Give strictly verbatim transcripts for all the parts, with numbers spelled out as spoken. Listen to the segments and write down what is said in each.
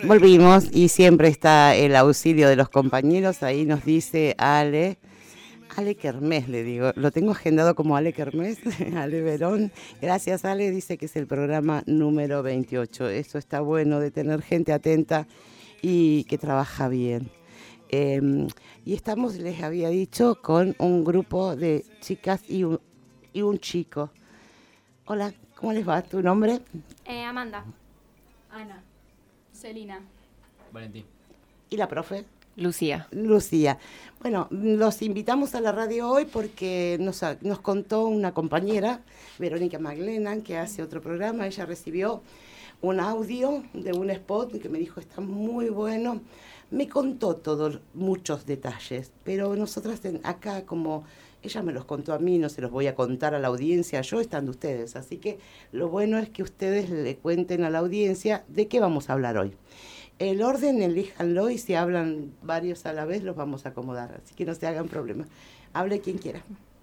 Volvimos y siempre está el auxilio de los compañeros. Ahí nos dice Ale, Ale Kermés le digo, lo tengo agendado como Ale Kermés, Ale Verón. Gracias Ale, dice que es el programa número veintiocho. Eso está bueno de tener gente atenta y que trabaja bien. Eh, y estamos, les había dicho, con un grupo de chicas y un, y un chico. Hola, ¿cómo les va? ¿Tu nombre? Eh, Amanda. Ana. Celina. Valentín. ¿Y la profe? Lucía. Lucía. Bueno, los invitamos a la radio hoy porque nos, nos contó una compañera, Verónica Maglenan, que hace otro programa. Ella recibió un audio de un spot que me dijo, está muy bueno. Me contó todos, muchos detalles, pero nosotras en, acá, como ella me los contó a mí, no se los voy a contar a la audiencia, yo estando ustedes. Así que lo bueno es que ustedes le cuenten a la audiencia de qué vamos a hablar hoy. El orden, elíjanlo, y si hablan varios a la vez, los vamos a acomodar, así que no se hagan problema. Hable quien quiera.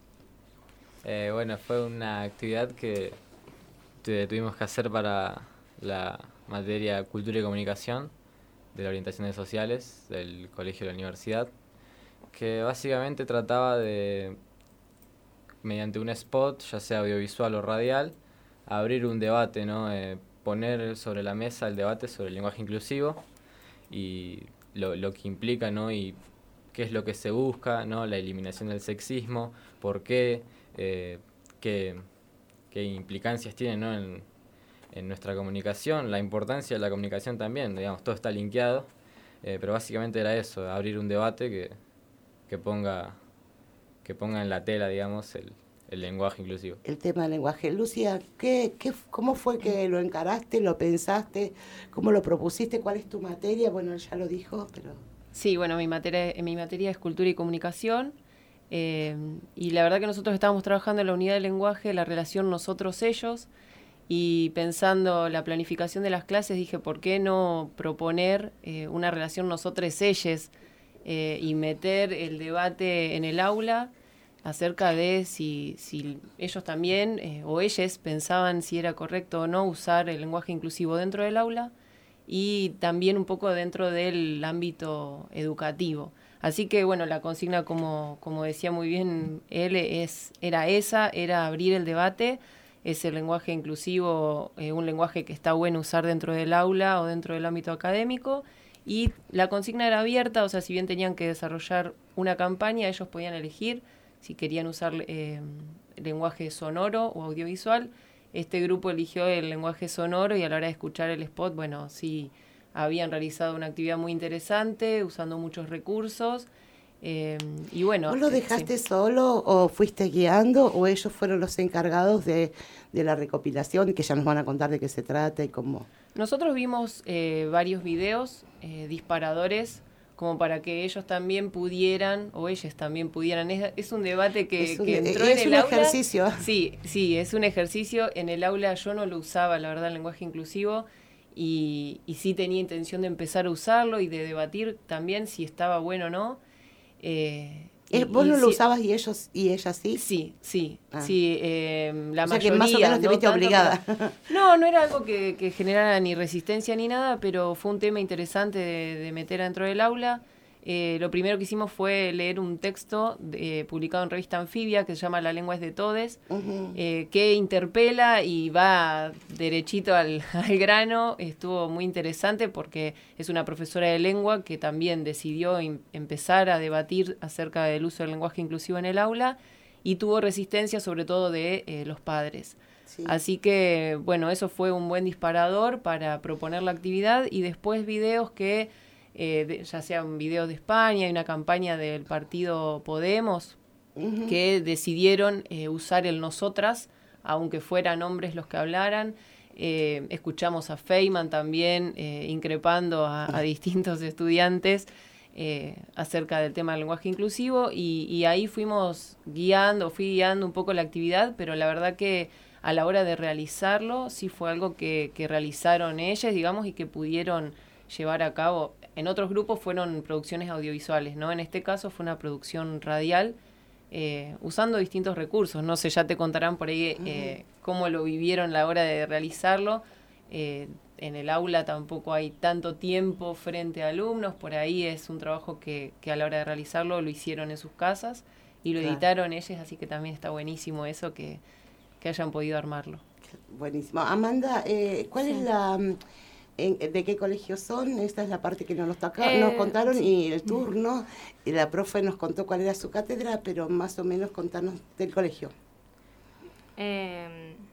Eh, bueno, fue una actividad que tuvimos que hacer para la materia Cultura y Comunicación de la Orientaciones Sociales del Colegio de la Universidad, que básicamente trataba de, mediante un spot, ya sea audiovisual o radial, abrir un debate, ¿no? Eh, poner sobre la mesa el debate sobre el lenguaje inclusivo y lo, lo que implica, ¿no? Y qué es lo que se busca, ¿no? La eliminación del sexismo, por qué, eh, qué, qué implicancias tiene, ¿no? en, en nuestra comunicación, la importancia de la comunicación también, digamos, todo está linkeado, eh, pero básicamente era eso, abrir un debate que, que ponga que ponga en la tela, digamos, el, el lenguaje inclusivo. El tema del lenguaje. Lucía, ¿qué, qué, ¿cómo fue que lo encaraste, lo pensaste, cómo lo propusiste, cuál es tu materia? Bueno, ya lo dijo, pero... Sí, bueno, mi materia, mi materia es Cultura y Comunicación, eh, y la verdad que nosotros estábamos trabajando en la unidad de lenguaje, la relación nosotros-ellos, y pensando la planificación de las clases dije, ¿por qué no proponer eh, una relación nosotros-ellos eh, y meter el debate en el aula acerca de si, si ellos también eh, o ellas pensaban si era correcto o no usar el lenguaje inclusivo dentro del aula y también un poco dentro del ámbito educativo. Así que, bueno, la consigna, como, como decía muy bien él, es, era esa, era abrir el debate. Es el lenguaje inclusivo, eh, un lenguaje que está bueno usar dentro del aula o dentro del ámbito académico. Y la consigna era abierta, o sea, si bien tenían que desarrollar una campaña, ellos podían elegir si querían usar eh, lenguaje sonoro o audiovisual. Este grupo eligió el lenguaje sonoro y a la hora de escuchar el spot, bueno, sí, habían realizado una actividad muy interesante, usando muchos recursos. Eh, y bueno, ¿Vos lo dejaste sí. solo o fuiste guiando o ellos fueron los encargados de, de la recopilación y que ya nos van a contar de qué se trata y cómo? Nosotros vimos eh, varios videos eh, disparadores como para que ellos también pudieran o ellas también pudieran. Es, es un debate que, es un, que entró es en un el aula. Ejercicio. Sí, sí, es un ejercicio. En el aula yo no lo usaba, la verdad, el lenguaje inclusivo. Y, y sí tenía intención de empezar a usarlo y de debatir también si estaba bueno o no. Eh, Eh, ¿Vos y, no y lo sí, usabas y ellos y ellas sí? Sí, sí, ah. sí. Eh, la o sea mayoría, que más o menos te no viste tanto, obligada. Pero, no, no era algo que, que generara ni resistencia ni nada, pero fue un tema interesante de, de meter dentro del aula. Eh, lo primero que hicimos fue leer un texto de, publicado en revista Anfibia que se llama La lengua es de todes, uh-huh. eh, que interpela y va derechito al, al grano. Estuvo muy interesante porque es una profesora de lengua que también decidió in, empezar a debatir acerca del uso del lenguaje inclusivo en el aula y tuvo resistencia sobre todo de eh, los padres. Sí. Así que, bueno, eso fue un buen disparador para proponer la actividad y después videos que... Eh, de, ya sea un video de España y una campaña del partido Podemos, uh-huh. que decidieron eh, usar el nosotras, aunque fueran hombres los que hablaran. Eh, escuchamos a Feynman también eh, increpando a, a distintos estudiantes eh, acerca del tema del lenguaje inclusivo y, y ahí fuimos guiando, fui guiando un poco la actividad, pero la verdad que a la hora de realizarlo sí fue algo que, que realizaron ellas, digamos, y que pudieron llevar a cabo. En otros grupos fueron producciones audiovisuales, ¿no? En este caso fue una producción radial, eh, usando distintos recursos. No sé, ya te contarán por ahí eh, cómo lo vivieron a la hora de realizarlo. eh, en el aula tampoco hay tanto tiempo frente a alumnos, por ahí es un trabajo que, que a la hora de realizarlo lo hicieron en sus casas y lo Claro. editaron ellos, así que también está buenísimo eso que, que hayan podido armarlo. Buenísimo. Amanda, eh, ¿cuál Sí. es la... mm, en- ¿de qué colegio son? Esta es la parte que no nos, toca, Eh, nos contaron sí. y el turno. Y la profe nos contó cuál era su cátedra, pero más o menos contarnos del colegio. Eh,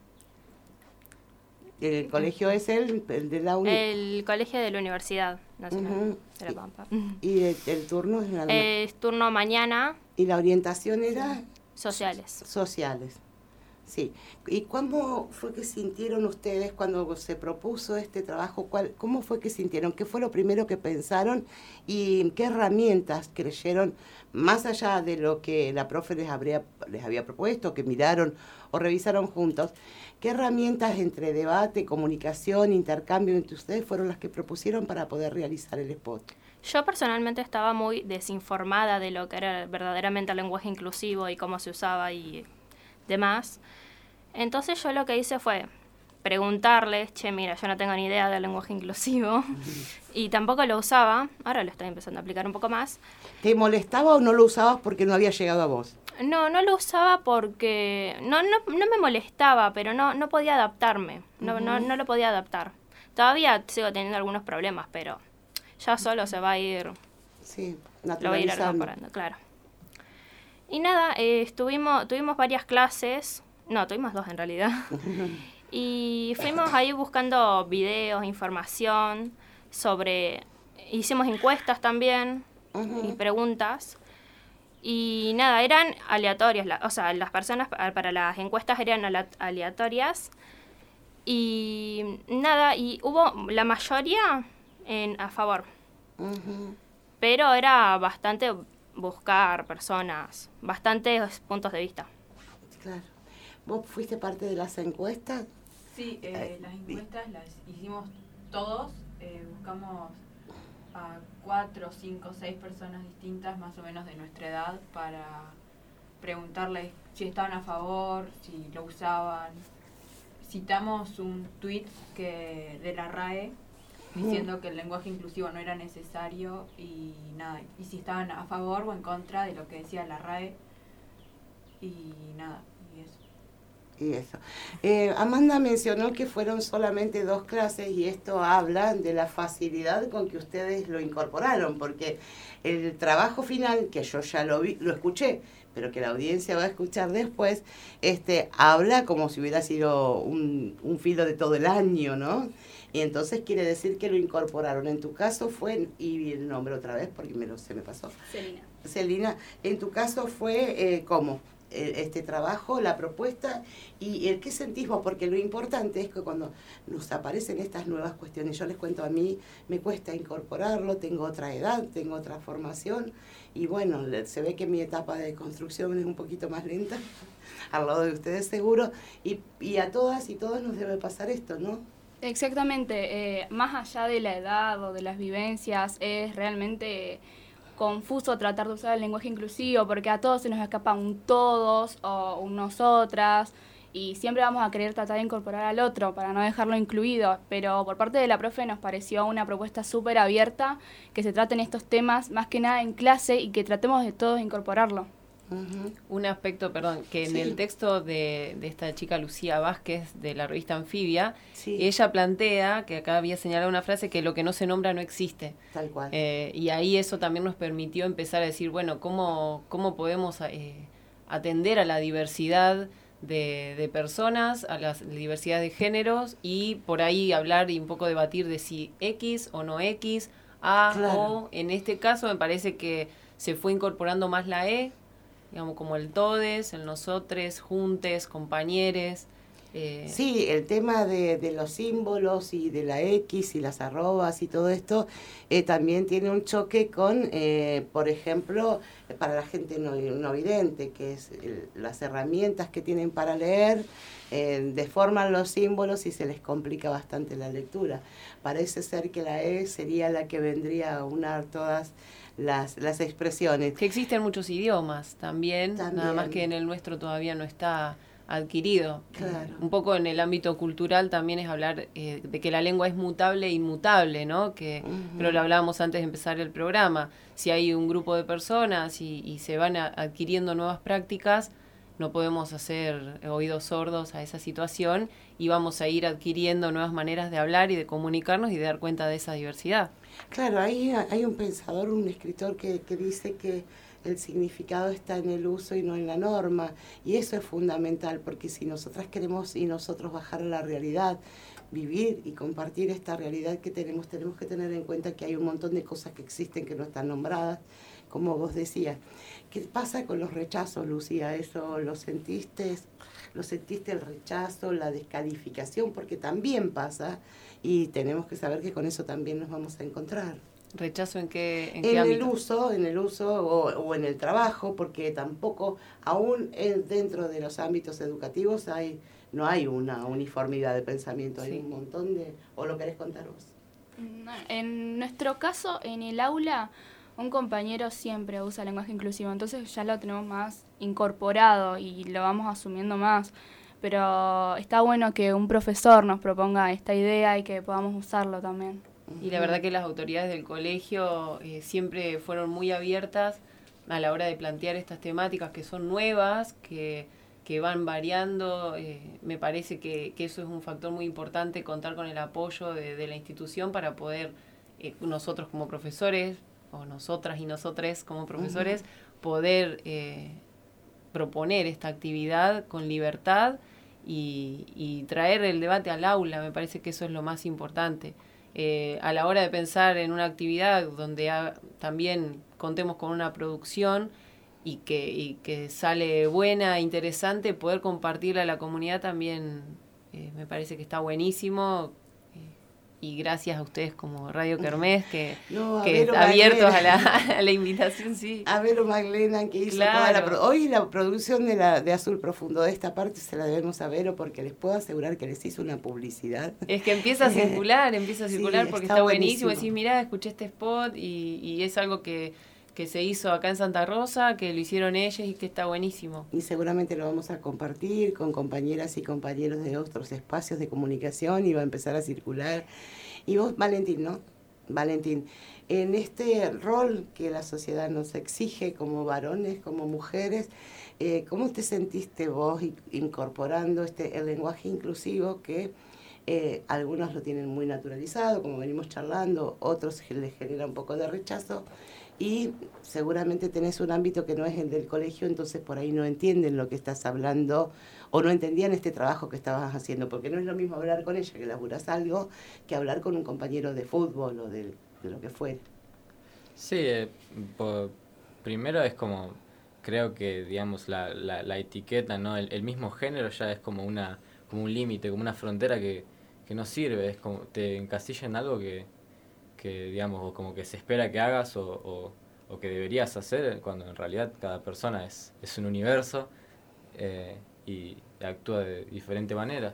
El colegio es el, el de la uni. el colegio de la Universidad Nacional Ujú. de La Pampa. Y el, el turno es la Es turno mañana, y la orientación era sociales. sociales. Sí. ¿Y cómo fue que sintieron ustedes cuando se propuso este trabajo? ¿Cuál, ¿Cómo fue que sintieron? ¿Qué fue lo primero que pensaron? ¿Y qué herramientas creyeron, más allá de lo que la profe les, habría, les había propuesto, que miraron o revisaron juntos? ¿Qué herramientas entre debate, comunicación, intercambio entre ustedes fueron las que propusieron para poder realizar el spot? Yo personalmente estaba muy desinformada de lo que era verdaderamente el lenguaje inclusivo y cómo se usaba y demás. Entonces yo lo que hice fue preguntarles, che, mira, yo no tengo ni idea del lenguaje inclusivo y tampoco lo usaba, ahora lo estoy empezando a aplicar un poco más. ¿Te molestaba o no lo usabas porque no había llegado a vos? No, no lo usaba porque no, no, no me molestaba, pero no, no podía adaptarme, no, Ujú. no, no lo podía adaptar. Todavía sigo teniendo algunos problemas, pero ya solo se va a ir, Sí, lo voy a ir naturalizando. incorporando, claro. Y nada, eh, estuvimos, tuvimos varias clases, no, tuvimos dos en realidad, y fuimos ahí buscando videos, información sobre, hicimos encuestas también Ujú. y preguntas. Y nada, eran aleatorias, la- o sea, las personas pa- para las encuestas eran ala- aleatorias. Y nada, y hubo la mayoría en, a favor, Ujú. pero era bastante buscar personas, bastantes puntos de vista. Claro. ¿Vos fuiste parte de las encuestas? Sí, Eh, eh, las di- encuestas las hicimos todos, eh, buscamos a cuatro, cinco, seis personas distintas más o menos de nuestra edad para preguntarles si estaban a favor, si lo usaban. Citamos un tuit que de la R A E diciendo que el lenguaje inclusivo no era necesario y nada, y si estaban a favor o en contra de lo que decía la R A E y nada, y eso. Y eso. Eh, Amanda mencionó que fueron solamente dos clases y esto habla de la facilidad con que ustedes lo incorporaron, porque el trabajo final, que yo ya lo vi, lo escuché, pero que la audiencia va a escuchar después, este, habla como si hubiera sido un, un filo de todo el año, ¿no? Y entonces quiere decir que lo incorporaron. En tu caso fue, y el nombre otra vez porque me lo, se me pasó. Celina. Celina, en tu caso fue eh, ¿cómo? Eh, este trabajo, la propuesta y el qué sentís vos, porque lo importante es que cuando nos aparecen estas nuevas cuestiones, yo les cuento, a mí me cuesta incorporarlo, tengo otra edad, tengo otra formación y bueno, le- se ve que mi etapa de construcción es un poquito más lenta, al lado de ustedes seguro, y, y a todas y todos nos debe pasar esto, ¿no? Exactamente, eh, más allá de la edad o de las vivencias, es realmente confuso tratar de usar el lenguaje inclusivo porque a todos se nos escapa un todos o un nosotras y siempre vamos a querer tratar de incorporar al otro para no dejarlo incluido, pero por parte de la profe nos pareció una propuesta súper abierta que se traten estos temas más que nada en clase y que tratemos de todos incorporarlo. Ujú. Un aspecto, perdón, que en Sí. el texto de, de esta chica Lucía Vázquez de la revista Anfibia, Sí, ella plantea, que acá había señalado una frase, que lo que no se nombra no existe. tal cual. Eh, y ahí eso también nos permitió empezar a decir, bueno, ¿cómo, cómo podemos eh, atender a la diversidad de, de personas, a la diversidad de géneros y por ahí hablar y un poco debatir de si X o no X, A Claro. o, en este caso me parece que se fue incorporando más la E, digamos como el todes, el nosotres, juntes, compañeres. Eh, Sí, el tema de, de los símbolos y de la X y las arrobas y todo esto eh, también tiene un choque con, eh, por ejemplo, para la gente no, no vidente, que es el- las herramientas que tienen para leer, eh, deforman los símbolos y se les complica bastante la lectura. Parece ser que la E sería la que vendría a unar todas las, las expresiones. Que existen muchos idiomas también, También. nada más que en el nuestro todavía no está adquirido. Claro. Un poco en el ámbito cultural también es hablar eh, de que la lengua es mutable e inmutable, ¿no? Que, uh-huh. Pero lo hablábamos antes de empezar el programa. Si hay un grupo de personas y, y se van a, adquiriendo nuevas prácticas, no podemos hacer oídos sordos a esa situación y vamos a ir adquiriendo nuevas maneras de hablar y de comunicarnos y de dar cuenta de esa diversidad. Claro, hay, hay un pensador, un escritor que, que dice que el significado está en el uso y no en la norma, y eso es fundamental, porque si nosotras queremos y nosotros bajar a la realidad, vivir y compartir esta realidad que tenemos, tenemos que tener en cuenta que hay un montón de cosas que existen que no están nombradas, como vos decías. ¿Qué pasa con los rechazos, Lucía? ¿Eso lo sentiste? ¿Lo sentiste el rechazo, la descalificación? Porque también pasa, y tenemos que saber que con eso también nos vamos a encontrar. ¿Rechazo en qué, en en qué el ámbito? uso, en el uso o, o en el trabajo, porque tampoco, aún en, dentro de los ámbitos educativos hay no hay una uniformidad de pensamiento, hay sí. un montón de... ¿O lo querés contar vos? En nuestro caso, en el aula, un compañero siempre usa lenguaje inclusivo, entonces ya lo tenemos más incorporado y lo vamos asumiendo más. Pero está bueno que un profesor nos proponga esta idea y que podamos usarlo también. Y la verdad que las autoridades del colegio eh, siempre fueron muy abiertas a la hora de plantear estas temáticas que son nuevas, que, que van variando. Eh, me parece que, que eso es un factor muy importante, contar con el apoyo de, de la institución para poder, eh, nosotros como profesores, o nosotras y nosotres como profesores, uh-huh. poder eh, proponer esta actividad con libertad y, y traer el debate al aula. Me parece que eso es lo más importante. Eh, a la hora de pensar en una actividad donde ha, también contemos con una producción y que, y que sale buena, interesante, poder compartirla a la comunidad también eh, me parece que está buenísimo. Y gracias a ustedes como Radio Kermés, que, no, que está abiertos a la, a la invitación, sí. A Vero Magdalena, que hizo claro. toda la... Pro- Hoy la producción de, la, de Azul Profundo, de esta parte, se la debemos a Vero, porque les puedo asegurar que les hizo una publicidad. Es que empieza a circular, empieza a circular sí, porque está, está buenísimo. buenísimo. Decís, mirá, escuché este spot y, y es algo que, que se hizo acá en Santa Rosa, que lo hicieron ellas y que está buenísimo. Y seguramente lo vamos a compartir con compañeras y compañeros de otros espacios de comunicación y va a empezar a circular. Y vos, Valentín, ¿no? Valentín, en este rol que la sociedad nos exige como varones, como mujeres, eh, ¿cómo te sentiste vos incorporando este el lenguaje inclusivo que eh, algunos lo tienen muy naturalizado, como venimos charlando, otros les genera un poco de rechazo? Y seguramente tenés un ámbito que no es el del colegio, entonces por ahí no entienden lo que estás hablando o no entendían este trabajo que estabas haciendo, porque no es lo mismo hablar con ella, que laburás algo, que hablar con un compañero de fútbol o de, de lo que fuere. Sí, eh, por, primero es como, creo que digamos la, la, la etiqueta, ¿no? El, el mismo género ya es como una como un límite, como una frontera que, que no sirve, es como te encasilla en algo que... que digamos, o como que se espera que hagas o, o, o que deberías hacer, cuando en realidad cada persona es, es un universo eh, y actúa de diferente manera.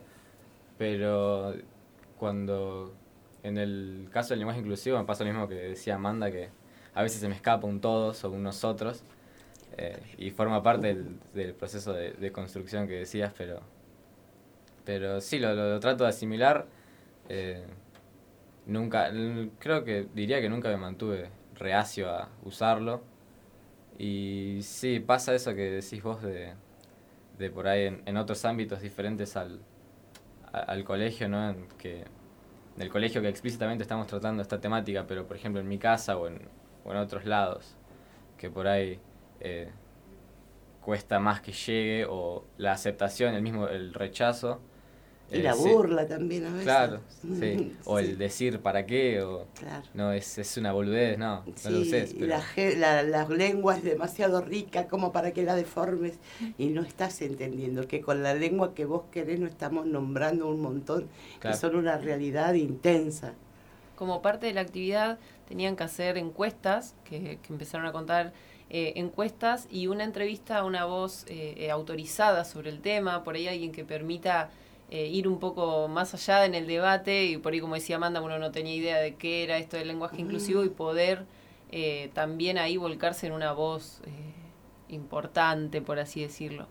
Pero cuando, en el caso del lenguaje inclusivo, me pasa lo mismo que decía Amanda, que a veces se me escapa un todos o un nosotros, eh, y forma parte del, del proceso de, de construcción que decías, pero, pero sí, lo, lo, lo trato de asimilar. Eh, Nunca, creo que diría que nunca me mantuve reacio a usarlo. Y sí, pasa eso que decís vos de, de por ahí en, en otros ámbitos diferentes al, a, al colegio, ¿no? En que, en el colegio que explícitamente estamos tratando esta temática, pero por ejemplo en mi casa o en, o en otros lados, que por ahí eh, cuesta más que llegue, o la aceptación, el mismo el rechazo. Y eh, la burla sí. también a veces. Claro, sí. O sí. el decir para qué, o claro. no, es, es una boludez, no, sí, no lo uses. Pero... La, la, la lengua es demasiado rica como para que la deformes y no estás entendiendo que con la lengua que vos querés no estamos nombrando un montón, claro. que son una realidad intensa. Como parte de la actividad tenían que hacer encuestas, que, que empezaron a contar eh, encuestas y una entrevista a una voz eh, eh, autorizada sobre el tema, por ahí alguien que permita... Eh, ir un poco más allá en el debate, y por ahí, como decía Amanda, uno no tenía idea de qué era esto del lenguaje inclusivo, y poder eh, también ahí volcarse en una voz eh, importante, por así decirlo.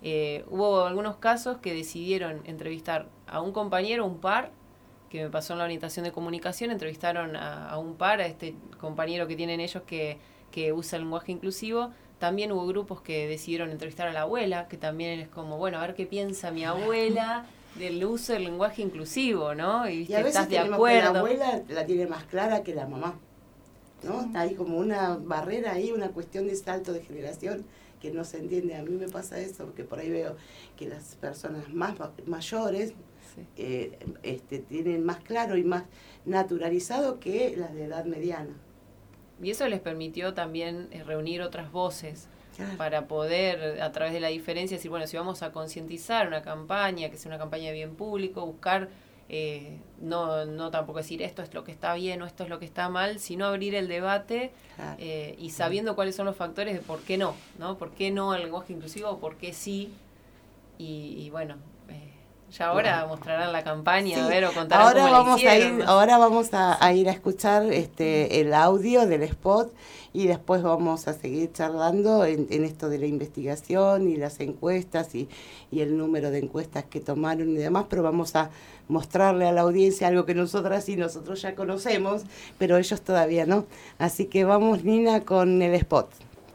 Eh, hubo algunos casos que decidieron entrevistar a un compañero, un par, que me pasó en la orientación de comunicación, entrevistaron a, a un par, a este compañero que tienen ellos que, que usa el lenguaje inclusivo. También hubo grupos que decidieron entrevistar a la abuela, que también es como, bueno, a ver qué piensa mi abuela del uso del lenguaje inclusivo, ¿no? Y, ¿viste? Y a veces ¿Estás de tenemos acuerdo? que la abuela la tiene más clara que la mamá, ¿no? Hay como una barrera ahí, una cuestión de salto de generación que no se entiende. A mí me pasa eso, porque por ahí veo que las personas más mayores sí. eh, este, tienen más claro y más naturalizado que las de edad mediana. Y eso les permitió también eh, reunir otras voces, claro, para poder, a través de la diferencia, decir, bueno, si vamos a concientizar una campaña, que sea una campaña de bien público, buscar, eh, no, no tampoco decir esto es lo que está bien o esto es lo que está mal, sino abrir el debate, claro, eh, y sabiendo cuáles son los factores de por qué no, ¿no? ¿Por qué no el lenguaje inclusivo o por qué sí? Y, y bueno, eh, ya ahora bueno. mostrarán la campaña, sí, a ver, o contarán ahora cómo vamos la hicieron, a ir, ¿no? Ahora vamos a, a ir a escuchar este el audio del spot y después vamos a seguir charlando en, en esto de la investigación y las encuestas y, y el número de encuestas que tomaron y demás, pero vamos a mostrarle a la audiencia algo que nosotras y nosotros ya conocemos, pero ellos todavía no. Así que vamos, Nina, con el spot.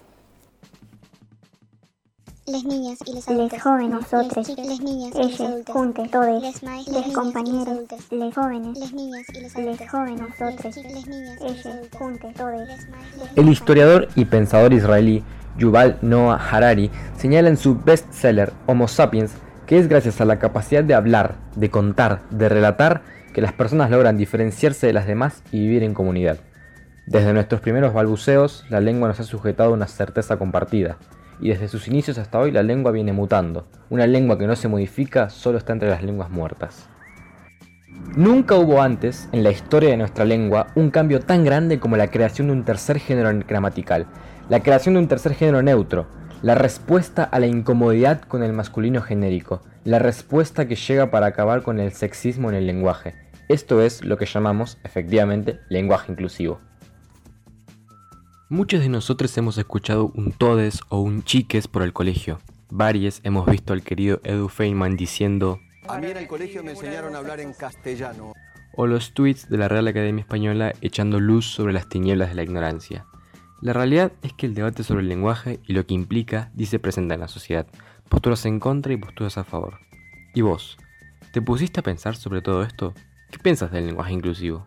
Les niñas y les adultos, les jóvenes, nosotros, les, les niñas y les adultos, juntes, todos, les, maes, les, les compañeros, adultos, les jóvenes, les niñas y les adultos, les jóvenes, nosotros, les niñas y les adultos, juntes, todos. El historiador y pensador israelí Yuval Noah Harari señala en su bestseller Homo Sapiens que es gracias a la capacidad de hablar, de contar, de relatar, que las personas logran diferenciarse de las demás y vivir en comunidad. Desde nuestros primeros balbuceos, la lengua nos ha sujetado a una certeza compartida. Y desde sus inicios hasta hoy la lengua viene mutando. Una lengua que no se modifica solo está entre las lenguas muertas. Nunca hubo antes, en la historia de nuestra lengua, un cambio tan grande como la creación de un tercer género gramatical, la creación de un tercer género neutro, la respuesta a la incomodidad con el masculino genérico, la respuesta que llega para acabar con el sexismo en el lenguaje. Esto es lo que llamamos, efectivamente, lenguaje inclusivo. Muchos de nosotros hemos escuchado un todes o un chiques por el colegio. Varios hemos visto al querido Edu Feynman diciendo: a mí en el colegio me enseñaron a hablar en castellano. O los tweets de la Real Academia Española echando luz sobre las tinieblas de la ignorancia. La realidad es que el debate sobre el lenguaje y lo que implica dice presenta en la sociedad, posturas en contra y posturas a favor. ¿Y vos? ¿Te pusiste a pensar sobre todo esto? ¿Qué piensas del lenguaje inclusivo?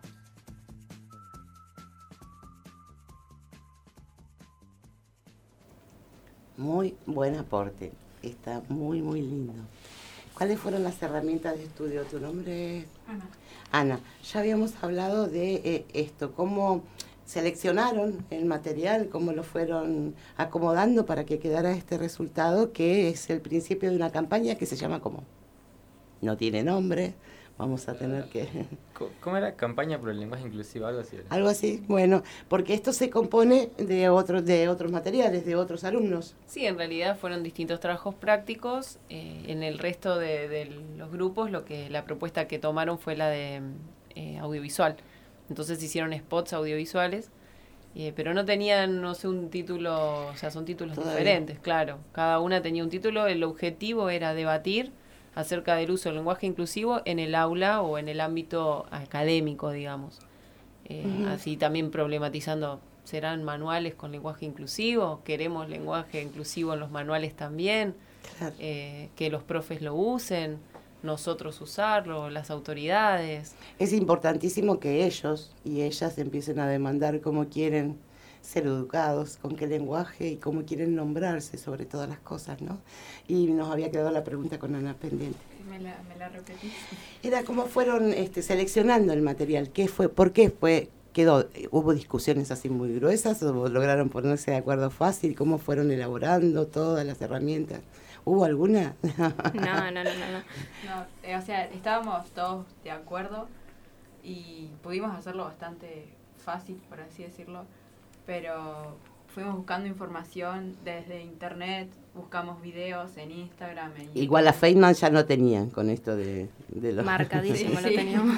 Muy buen aporte, está muy muy lindo. ¿Cuáles fueron las herramientas de estudio? ¿Tu nombre es? Ana. Ana, ya habíamos hablado de eh, esto, cómo seleccionaron el material, cómo lo fueron acomodando para que quedara este resultado, que es el principio de una campaña que se llama como, no tiene nombre, vamos a tener que... ¿Cómo era? Campaña por el lenguaje inclusivo, algo así. Algo así, bueno, porque esto se compone de otros de otros materiales, de otros alumnos. Sí, en realidad fueron distintos trabajos prácticos. Eh, en el resto de, de los grupos, lo que la propuesta que tomaron fue la de eh, audiovisual. Entonces hicieron spots audiovisuales, eh, pero no tenían, no sé, un título, o sea, son títulos Todavía. diferentes, claro. Cada una tenía un título, el objetivo era debatir acerca del uso del lenguaje inclusivo en el aula o en el ámbito académico, digamos. Eh, uh-huh. Así también problematizando, ¿serán manuales con lenguaje inclusivo? ¿Queremos lenguaje inclusivo en los manuales también? Claro. Eh, que los profes lo usen, nosotros usarlo, las autoridades. Es importantísimo que ellos y ellas empiecen a demandar cómo quieren ser educados, con qué lenguaje y cómo quieren nombrarse sobre todas las cosas, ¿no? Y nos había quedado la pregunta con Ana pendiente. ¿Me la, me la repetís? Era cómo fueron este, seleccionando el material, qué fue, por qué fue, quedó, hubo discusiones así muy gruesas o lograron ponerse de acuerdo fácil, cómo fueron elaborando todas las herramientas. ¿Hubo alguna? No, no, no, no. no. no eh, o sea, estábamos todos de acuerdo y pudimos hacerlo bastante fácil, por así decirlo, pero fuimos buscando información desde internet, buscamos videos en Instagram. En Igual a Feynman ya no tenían con esto de, de los... Marcadísimo sí, lo sí. teníamos.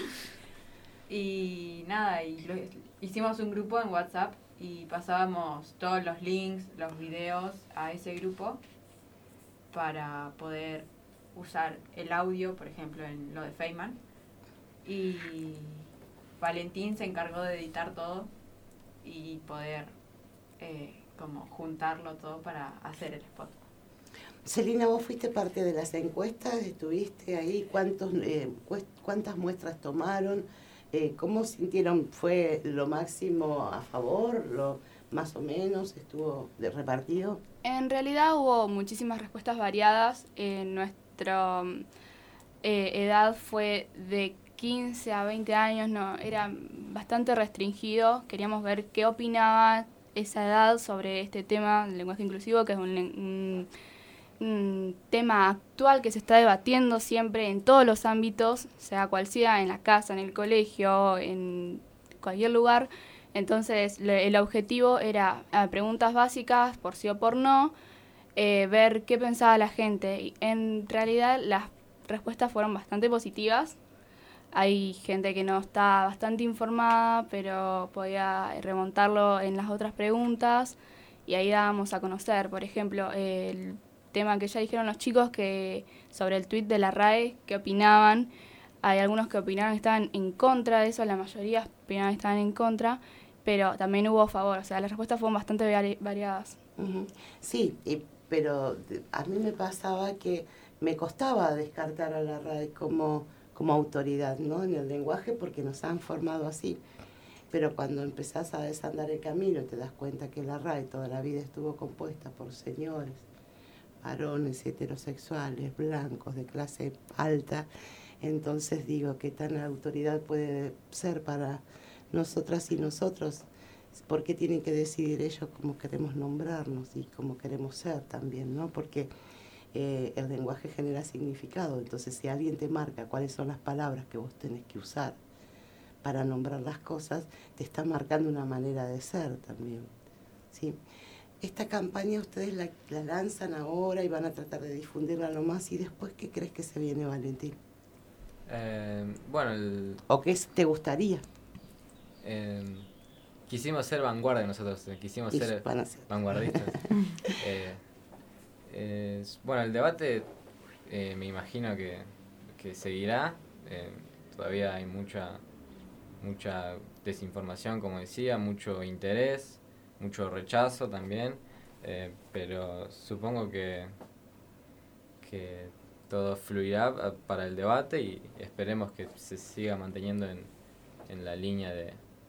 Y nada, y lo, hicimos un grupo en WhatsApp y pasábamos todos los links, los videos a ese grupo. para poder usar el audio, por ejemplo, en lo de Feynman. Y Valentín se encargó de editar todo y poder eh, como juntarlo todo para hacer el spot. Celina, vos fuiste parte de las encuestas, estuviste ahí, ¿cuántos, eh, cuántas muestras tomaron? Eh, ¿Cómo sintieron? ¿Fue lo máximo a favor? ¿Lo más o menos? ¿Estuvo de repartido? En realidad hubo muchísimas respuestas variadas. En nuestra eh, edad fue de quince a veinte años, no, era bastante restringido. Queríamos ver qué opinaba esa edad sobre este tema del lenguaje inclusivo, que es un, un, un tema actual que se está debatiendo siempre en todos los ámbitos, sea cual sea, en la casa, en el colegio, en cualquier lugar. Entonces le, el objetivo era eh, preguntas básicas, por sí o por no, eh, ver qué pensaba la gente. Y en realidad las respuestas fueron bastante positivas. Hay gente que no está bastante informada, pero podía remontarlo en las otras preguntas y ahí dábamos a conocer, por ejemplo, el tema que ya dijeron los chicos que sobre el tuit de la R A E, qué opinaban. Hay algunos que opinaron que estaban en contra de eso, la mayoría opinaban que estaban en contra, pero también hubo a favor, o sea, las respuestas fueron bastante vari- variadas. Uh-huh. Sí, y, pero a mí me pasaba que me costaba descartar a la R A E como... como autoridad, ¿no?, en el lenguaje, porque nos han formado así. Pero cuando empezás a desandar el camino te das cuenta que la R A E toda la vida estuvo compuesta por señores, varones heterosexuales, blancos, de clase alta. Entonces digo, ¿qué tan autoridad puede ser para nosotras y nosotros? ¿Por qué tienen que decidir ellos cómo queremos nombrarnos y cómo queremos ser también, ¿no? Porque Eh, el lenguaje genera significado, entonces si alguien te marca cuáles son las palabras que vos tenés que usar para nombrar las cosas, te está marcando una manera de ser también, ¿sí? Esta campaña ustedes la, la lanzan ahora y van a tratar de difundirla lo más, y después, ¿qué crees que se viene, Valentín? Eh, bueno, el, ¿O qué te gustaría? Eh, quisimos ser vanguardia nosotros, eh, quisimos Y ser, van a ser vanguardistas. eh, Eh, bueno, el debate eh, me imagino que, que seguirá. Eh, todavía hay mucha mucha desinformación, como decía, mucho interés, mucho rechazo también, eh, pero supongo que, que todo fluirá para el debate y esperemos que se siga manteniendo en, en la línea de,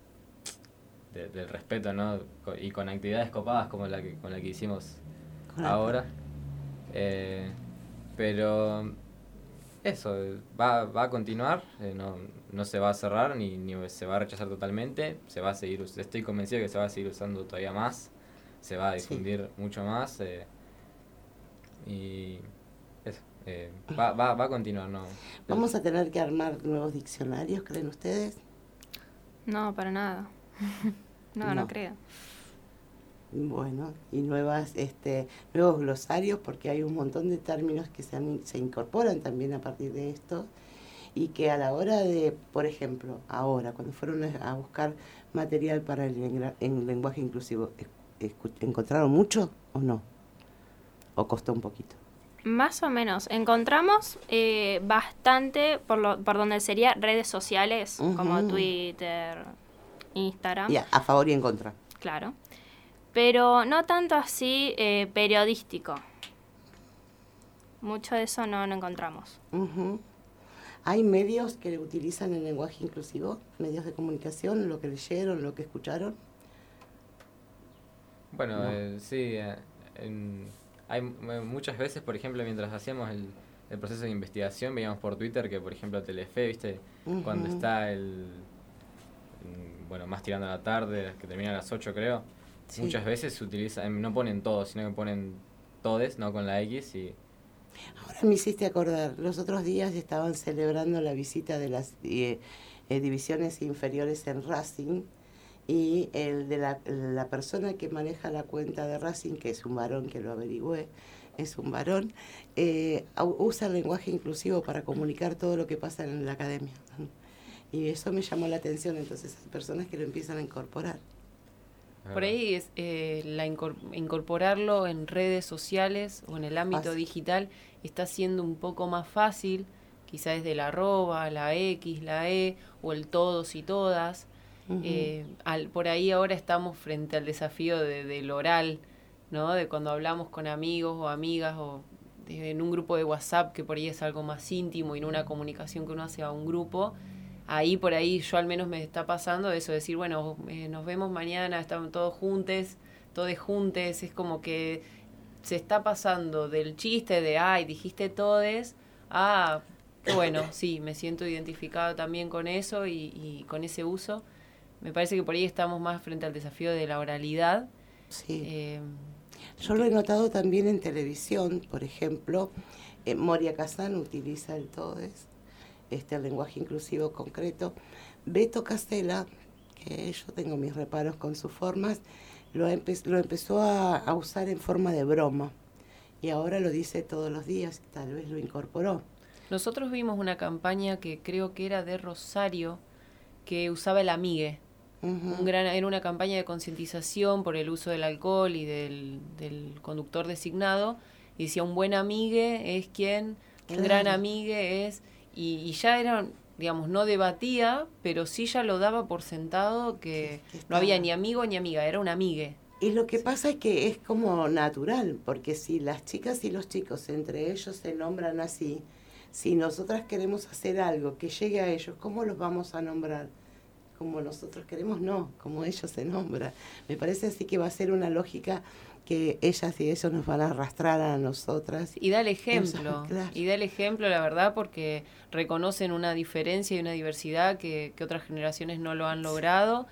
de, del respeto, ¿no? Y con actividades copadas como la que, con la que hicimos ahora. Eh, pero eso, va, va a continuar, eh, no, no se va a cerrar ni, ni se va a rechazar totalmente, se va a seguir, estoy convencido que se va a seguir usando todavía más, se va a difundir sí. mucho más eh, y eso, eh, va, va, va a continuar. ¿No? ¿Vamos a tener que armar nuevos diccionarios, creen ustedes? No, para nada. no, no, no creo. Bueno, y nuevas, este, nuevos glosarios, porque hay un montón de términos que se, han, se incorporan también a partir de esto, y que a la hora de, por ejemplo, ahora, cuando fueron a buscar material para el en lenguaje inclusivo, ¿encontraron mucho o no? ¿O costó un poquito? Más o menos. Encontramos eh, bastante por, lo, por donde sería redes sociales, uh-huh. como Twitter, Instagram. Ya, a favor y en contra. Claro. Pero no tanto así eh, periodístico. Mucho de eso no, no encontramos. Uh-huh. ¿Hay medios que utilizan el lenguaje inclusivo? ¿Medios de comunicación? ¿Lo que leyeron, lo que escucharon? Bueno, no. eh, sí. Eh, en, hay muchas veces, por ejemplo, mientras hacíamos el, el proceso de investigación, veíamos por Twitter que, por ejemplo, Telefe, ¿viste? Uh-huh. Cuando está el... Bueno, más tirando a la tarde, que termina a las ocho, creo. Sí. Muchas veces se utiliza, no ponen todos, sino que ponen todes, no con la X. Y ahora me hiciste acordar, los otros días estaban celebrando la visita de las eh, eh, divisiones inferiores en Racing, y el de la, la persona que maneja la cuenta de Racing, que es un varón, que lo averigüé, es un varón, eh, usa el lenguaje inclusivo para comunicar todo lo que pasa en la academia. Y eso me llamó la atención, entonces hay personas que lo empiezan a incorporar. Por ahí es eh, la incor- incorporarlo en redes sociales o en el ámbito Fácil. digital está siendo un poco más fácil, quizás desde la arroba, la X, la E o el todos y todas. Uh-huh. Eh, al, por ahí ahora estamos frente al desafío de, del oral, ¿no? De cuando hablamos con amigos o amigas o de, en un grupo de WhatsApp, que por ahí es algo más íntimo y en una comunicación que uno hace a un grupo. Ahí por ahí yo al menos me está pasando eso, decir, bueno, eh, nos vemos mañana, estamos todos juntos, todos juntes, es como que se está pasando del chiste de, ay, dijiste todes, a, que bueno, sí, me siento identificada también con eso y, y con ese uso. Me parece que por ahí estamos más frente al desafío de la oralidad. Sí. Eh, Yo lo he notado también en televisión, por ejemplo, eh, Moria Kazan utiliza el todes, este el lenguaje inclusivo concreto. Beto Castela, que yo tengo mis reparos con sus formas, lo, empe- lo empezó a, a usar en forma de broma y ahora lo dice todos los días, tal vez lo incorporó. Nosotros vimos una campaña que creo que era de Rosario, que usaba el amigue. Uh-huh. Un gran, era una campaña de concientización por el uso del alcohol y del, del conductor designado. Y decía, un buen amigue es quien, un Claro. gran amigue es... Y, y ya era, digamos, no debatía, pero sí ya lo daba por sentado que, que, que no había ni amigo ni amiga, era un amigue. Y lo que pasa es que es como natural, porque si las chicas y los chicos entre ellos se nombran así, si nosotras queremos hacer algo que llegue a ellos, ¿cómo los vamos a nombrar? Como nosotros queremos, no, como ellos se nombran. Me parece así que va a ser una lógica que ellas y ellos nos van a arrastrar a nosotras. Y da el ejemplo, Eso, claro. y da el ejemplo, la verdad, porque reconocen una diferencia y una diversidad que, que otras generaciones no lo han logrado,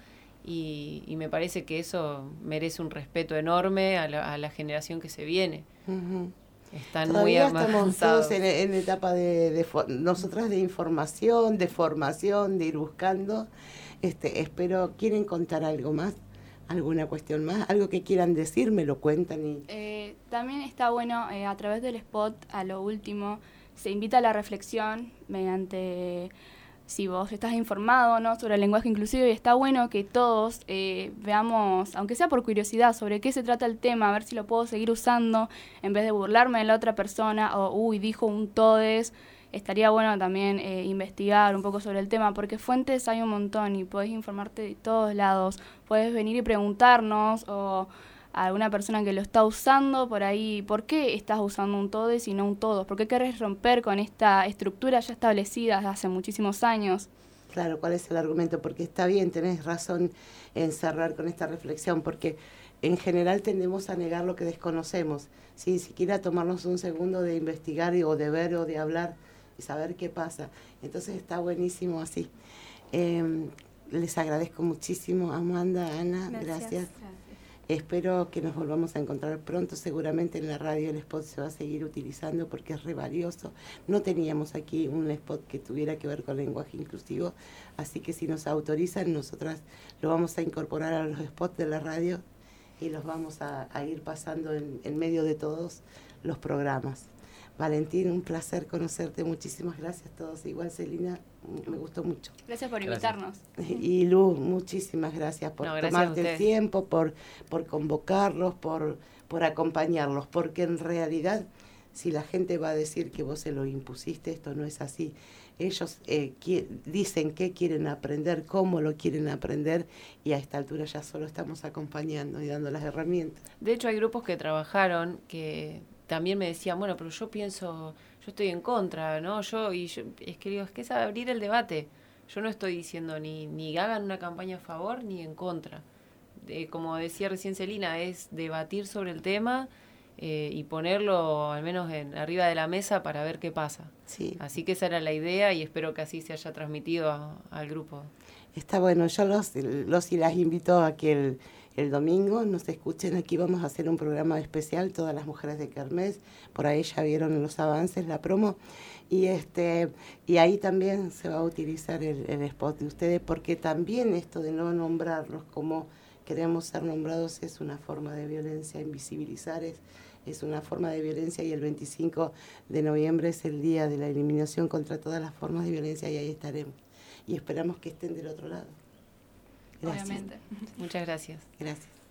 y, y me parece que eso merece un respeto enorme a la, a la generación que se viene. Uh-huh. Están Todavía muy estamos avanzados. todos en, en etapa de, de for- nosotras de información, de formación, de ir buscando. Este, espero, ¿quieren contar algo más? ¿Alguna cuestión más? ¿Algo que quieran decir? Me lo cuentan y... Eh, también está bueno, eh, a través del spot, a lo último, se invita a la reflexión mediante, si vos estás informado, ¿no?, sobre el lenguaje inclusivo, y está bueno que todos eh, veamos, aunque sea por curiosidad, sobre qué se trata el tema, a ver si lo puedo seguir usando, en vez de burlarme de la otra persona, o, uy, dijo un todes. Estaría bueno también eh, investigar un poco sobre el tema, porque fuentes hay un montón y podés informarte de todos lados. Podés venir y preguntarnos, o a alguna persona que lo está usando por ahí, ¿por qué estás usando un todes y no un todos? ¿Por qué querés romper con esta estructura ya establecida desde hace muchísimos años? Claro, ¿cuál es el argumento? Porque está bien, tenés razón en cerrar con esta reflexión, porque en general tendemos a negar lo que desconocemos, sin siquiera tomarnos un segundo de investigar y, o de ver o de hablar y saber qué pasa. Entonces está buenísimo así. Eh, les agradezco muchísimo, Amanda, Ana, gracias. Gracias. gracias. Espero que nos volvamos a encontrar pronto. Seguramente en la radio el spot se va a seguir utilizando porque es re valioso. No teníamos aquí un spot que tuviera que ver con lenguaje inclusivo, así que si nos autorizan, nosotras lo vamos a incorporar a los spots de la radio y los vamos a, a ir pasando en, en medio de todos los programas. Valentín, un placer conocerte, muchísimas gracias a todos. Igual Celina, me gustó mucho. Gracias por Gracias. invitarnos. Y Lu, muchísimas gracias por No, gracias tomarte a el ustedes. tiempo, por, por convocarlos, por, por acompañarlos, porque en realidad si la gente va a decir que vos se lo impusiste, esto no es así. Ellos eh, qui- dicen qué quieren aprender, cómo lo quieren aprender, y a esta altura ya solo estamos acompañando y dando las herramientas. De hecho, hay grupos que trabajaron que también me decían, bueno, pero yo pienso, yo estoy en contra, ¿no? Yo, y yo, es que digo, es que es abrir el debate. Yo no estoy diciendo ni, ni hagan una campaña a favor ni en contra. De, como decía recién Celina, es debatir sobre el tema eh, y ponerlo al menos en, arriba de la mesa para ver qué pasa. Sí. Así que esa era la idea y espero que así se haya transmitido a, al grupo. Está bueno, yo los, los y las invito a que el, el domingo nos escuchen. Aquí vamos a hacer un programa especial, todas las mujeres de Kermés, por ahí ya vieron los avances, la promo, y este y ahí también se va a utilizar el, el spot de ustedes, porque también esto de no nombrarlos como queremos ser nombrados es una forma de violencia, invisibilizar es, es una forma de violencia, y el veinticinco de noviembre es el día de la eliminación contra todas las formas de violencia, y ahí estaremos. Y esperamos que estén del otro lado. Gracias. Obviamente. Muchas gracias. Gracias.